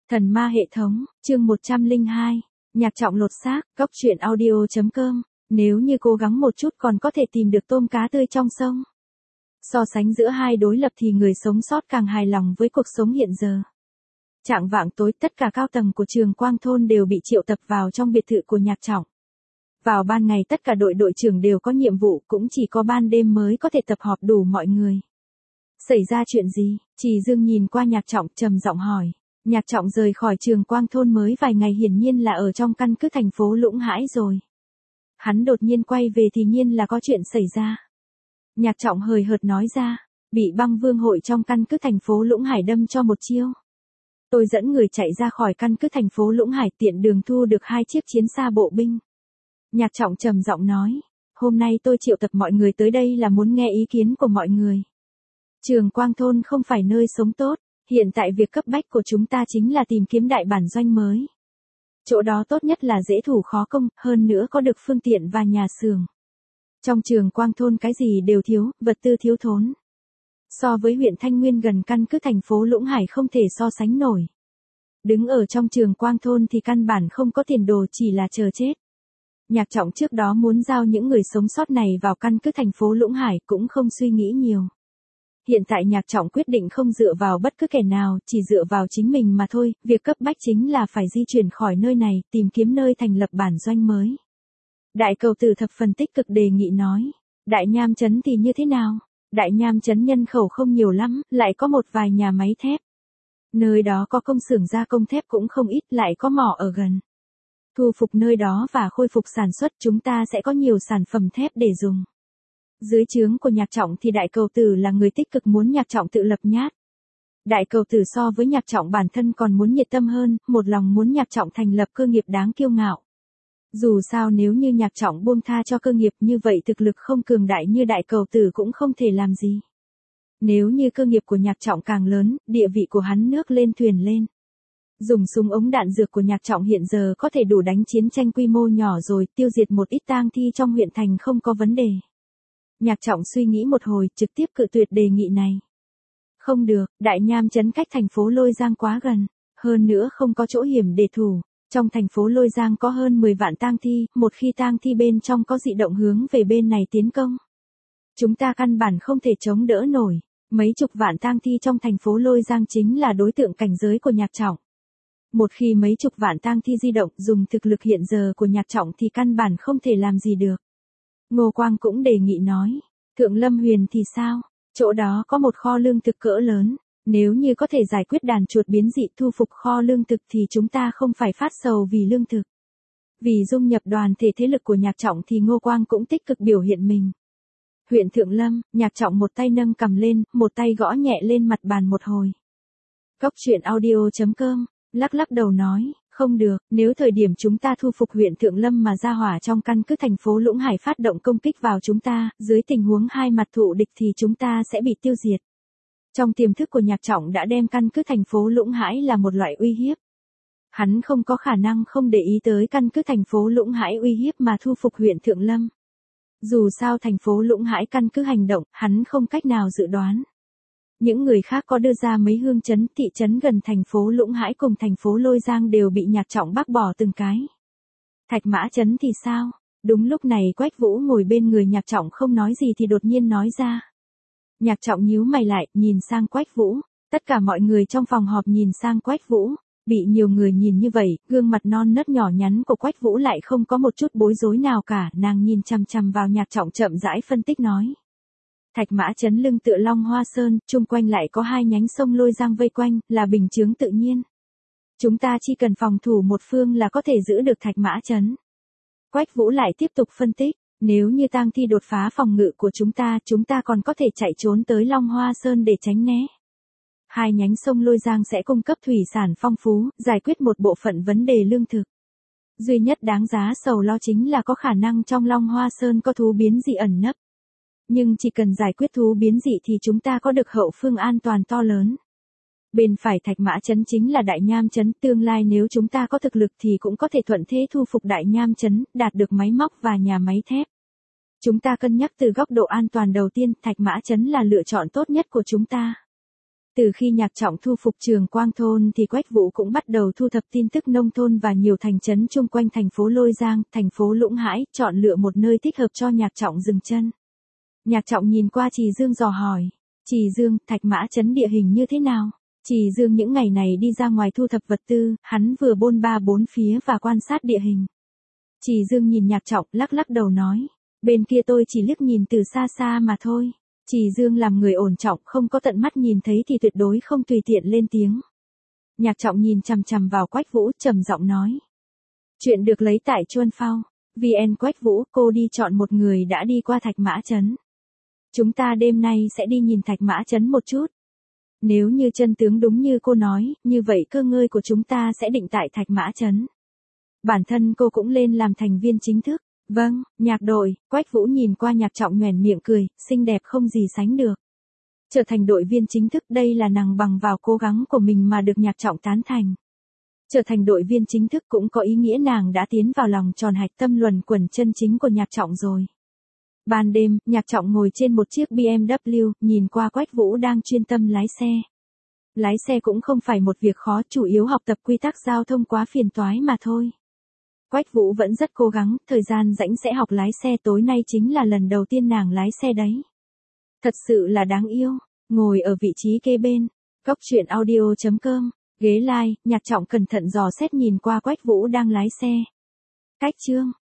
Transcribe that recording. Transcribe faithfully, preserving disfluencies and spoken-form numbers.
Thần ma hệ thống, chương một trăm lẻ hai, nhạc trọng lột xác, góc truyện audio.com, nếu như cố gắng một chút còn có thể tìm được tôm cá tươi trong sông. So sánh giữa hai đối lập thì người sống sót càng hài lòng với cuộc sống hiện giờ. Trạng vạng tối tất cả cao tầng của Trường Quang Thôn đều bị triệu tập vào trong biệt thự của nhạc trọng. Vào ban ngày tất cả đội đội trưởng đều có nhiệm vụ, cũng chỉ có ban đêm mới có thể tập họp đủ mọi người. Xảy ra chuyện gì? Trì Dương nhìn qua nhạc trọng trầm giọng hỏi. Nhạc trọng rời khỏi Trường Quang Thôn mới vài ngày hiển nhiên là ở trong căn cứ thành phố Lũng Hãi rồi. Hắn đột nhiên quay về thì nhiên là có chuyện xảy ra. Nhạc trọng hời hợt nói ra, bị băng vương hội trong căn cứ thành phố Lũng Hải đâm cho một chiêu. Tôi dẫn người chạy ra khỏi căn cứ thành phố Lũng Hải tiện đường thu được hai chiếc chiến xa bộ binh. Nhạc trọng trầm giọng nói, hôm nay tôi triệu tập mọi người tới đây là muốn nghe ý kiến của mọi người. Trường Quang Thôn không phải nơi sống tốt, hiện tại việc cấp bách của chúng ta chính là tìm kiếm đại bản doanh mới. Chỗ đó tốt nhất là dễ thủ khó công, hơn nữa có được phương tiện và nhà xưởng. Trong Trường Quang Thôn cái gì đều thiếu, vật tư thiếu thốn. So với huyện Thanh Nguyên gần căn cứ thành phố Lũng Hải không thể so sánh nổi. Đứng ở trong Trường Quang Thôn thì căn bản không có tiền đồ, chỉ là chờ chết. Nhạc trọng trước đó muốn giao những người sống sót này vào căn cứ thành phố Lũng Hải cũng không suy nghĩ nhiều. Hiện tại nhạc trọng quyết định không dựa vào bất cứ kẻ nào, chỉ dựa vào chính mình mà thôi, việc cấp bách chính là phải di chuyển khỏi nơi này, tìm kiếm nơi thành lập bản doanh mới. Đại cầu tử thập phần tích cực đề nghị nói, Đại Nham Trấn thì như thế nào? Đại Nham Trấn nhân khẩu không nhiều lắm, lại có một vài nhà máy thép. Nơi đó có công xưởng gia công thép cũng không ít, lại có mỏ ở gần. Thu phục nơi đó và khôi phục sản xuất chúng ta sẽ có nhiều sản phẩm thép để dùng. Dưới trướng của nhạc trọng thì đại cầu tử là người tích cực muốn nhạc trọng tự lập nhát. Đại cầu tử so với nhạc trọng bản thân còn muốn nhiệt tâm hơn, một lòng muốn nhạc trọng thành lập cơ nghiệp đáng kiêu ngạo. Dù sao nếu như nhạc trọng buông tha cho cơ nghiệp như vậy thực lực không cường đại như đại cầu tử cũng không thể làm gì. Nếu như cơ nghiệp của nhạc trọng càng lớn, địa vị của hắn nước lên thuyền lên. Dùng súng ống đạn dược của nhạc trọng hiện giờ có thể đủ đánh chiến tranh quy mô nhỏ rồi, tiêu diệt một ít tang thi trong huyện thành không có vấn đề. Nhạc trọng suy nghĩ một hồi, trực tiếp cự tuyệt đề nghị này. Không được, Đại Nham Trấn cách thành phố Lôi Giang quá gần, hơn nữa không có chỗ hiểm để thủ. Trong thành phố Lôi Giang có hơn mười vạn tang thi, một khi tang thi bên trong có dị động hướng về bên này tiến công. Chúng ta căn bản không thể chống đỡ nổi, mấy chục vạn tang thi trong thành phố Lôi Giang chính là đối tượng cảnh giới của nhạc trọng. Một khi mấy chục vạn tang thi di động dùng thực lực hiện giờ của nhạc trọng thì căn bản không thể làm gì được. Ngô Quang cũng đề nghị nói, Thượng Lâm Huyền thì sao? Chỗ đó có một kho lương thực cỡ lớn, nếu như có thể giải quyết đàn chuột biến dị thu phục kho lương thực thì chúng ta không phải phát sầu vì lương thực. Vì dung nhập đoàn thể thế lực của nhạc trọng thì Ngô Quang cũng tích cực biểu hiện mình. Huyện Thượng Lâm, nhạc trọng một tay nâng cầm lên, một tay gõ nhẹ lên mặt bàn một hồi. Góc truyện audio.com, lắc lắc đầu nói, không được, nếu thời điểm chúng ta thu phục huyện Thượng Lâm mà ra hỏa trong căn cứ thành phố Lũng Hải phát động công kích vào chúng ta, dưới tình huống hai mặt thụ địch thì chúng ta sẽ bị tiêu diệt. Trong tiềm thức của nhạc trọng đã đem căn cứ thành phố Lũng Hải là một loại uy hiếp. Hắn không có khả năng không để ý tới căn cứ thành phố Lũng Hải uy hiếp mà thu phục huyện Thượng Lâm. Dù sao thành phố Lũng Hải căn cứ hành động, hắn không cách nào dự đoán. Những người khác có đưa ra mấy hương trấn, thị trấn gần thành phố Lũng Hãi cùng thành phố Lôi Giang đều bị nhạc trọng bác bỏ từng cái. Thạch Mã Trấn thì sao? Đúng lúc này Quách Vũ ngồi bên người nhạc trọng không nói gì thì đột nhiên nói ra. Nhạc trọng nhíu mày lại, nhìn sang Quách Vũ. Tất cả mọi người trong phòng họp nhìn sang Quách Vũ. Bị nhiều người nhìn như vậy, gương mặt non nớt nhỏ nhắn của Quách Vũ lại không có một chút bối rối nào cả. Nàng nhìn chằm chằm vào nhạc trọng chậm rãi phân tích nói. Thạch Mã Trấn lưng tựa Long Hoa Sơn, chung quanh lại có hai nhánh sông Lôi Giang vây quanh, là bình chướng tự nhiên. Chúng ta chỉ cần phòng thủ một phương là có thể giữ được Thạch Mã Trấn. Quách Vũ lại tiếp tục phân tích, nếu như tang thi đột phá phòng ngự của chúng ta, chúng ta còn có thể chạy trốn tới Long Hoa Sơn để tránh né. Hai nhánh sông Lôi Giang sẽ cung cấp thủy sản phong phú, giải quyết một bộ phận vấn đề lương thực. Duy nhất đáng giá sầu lo chính là có khả năng trong Long Hoa Sơn có thú biến dị ẩn nấp. Nhưng chỉ cần giải quyết thú biến dị thì chúng ta có được hậu phương an toàn to lớn. Bên phải Thạch Mã Trấn chính là Đại Nham Trấn, tương lai nếu chúng ta có thực lực thì cũng có thể thuận thế thu phục Đại Nham Trấn, đạt được máy móc và nhà máy thép. Chúng ta cân nhắc từ góc độ an toàn đầu tiên, Thạch Mã Trấn là lựa chọn tốt nhất của chúng ta. Từ khi Nhạc Trọng thu phục Trường Quang thôn thì Quách Vũ cũng bắt đầu thu thập tin tức nông thôn và nhiều thành trấn chung quanh thành phố Lôi Giang, thành phố Lũng Hãi, chọn lựa một nơi thích hợp cho Nhạc Trọng dừng chân. Nhạc Trọng nhìn qua Trì Dương dò hỏi. Trì Dương, Thạch Mã trấn địa hình như thế nào? Trì Dương những ngày này đi ra ngoài thu thập vật tư, hắn vừa bôn ba bốn phía và quan sát địa hình. Trì Dương nhìn Nhạc Trọng, lắc lắc đầu nói. Bên kia tôi chỉ liếc nhìn từ xa xa mà thôi. Trì Dương làm người ổn trọng, không có tận mắt nhìn thấy thì tuyệt đối không tùy tiện lên tiếng. Nhạc Trọng nhìn chằm chằm vào Quách Vũ, trầm giọng nói. Chuyện được lấy tại Chuân Phao. vê en Quách Vũ, cô đi chọn một người đã đi qua Thạch Mã trấn. Chúng ta đêm nay sẽ đi nhìn Thạch Mã trấn một chút. Nếu như chân tướng đúng như cô nói, như vậy cơ ngơi của chúng ta sẽ định tại Thạch Mã trấn. Bản thân cô cũng lên làm thành viên chính thức. Vâng, Nhạc đội, Quách Vũ nhìn qua Nhạc Trọng nhoẻn miệng cười, xinh đẹp không gì sánh được. Trở thành đội viên chính thức đây là nàng bằng vào cố gắng của mình mà được Nhạc Trọng tán thành. Trở thành đội viên chính thức cũng có ý nghĩa nàng đã tiến vào lòng tròn hạch tâm luẩn quẩn chân chính của Nhạc Trọng rồi. Ban đêm, Nhạc Trọng ngồi trên một chiếc bê em vê, nhìn qua Quách Vũ đang chuyên tâm lái xe. Lái xe cũng không phải một việc khó, chủ yếu học tập quy tắc giao thông quá phiền toái mà thôi. Quách Vũ vẫn rất cố gắng, thời gian rảnh sẽ học lái xe, tối nay chính là lần đầu tiên nàng lái xe đấy. Thật sự là đáng yêu, ngồi ở vị trí kế bên, cốc truyện audio chấm com, ghế lai, Nhạc Trọng cẩn thận dò xét nhìn qua Quách Vũ đang lái xe. Cách chương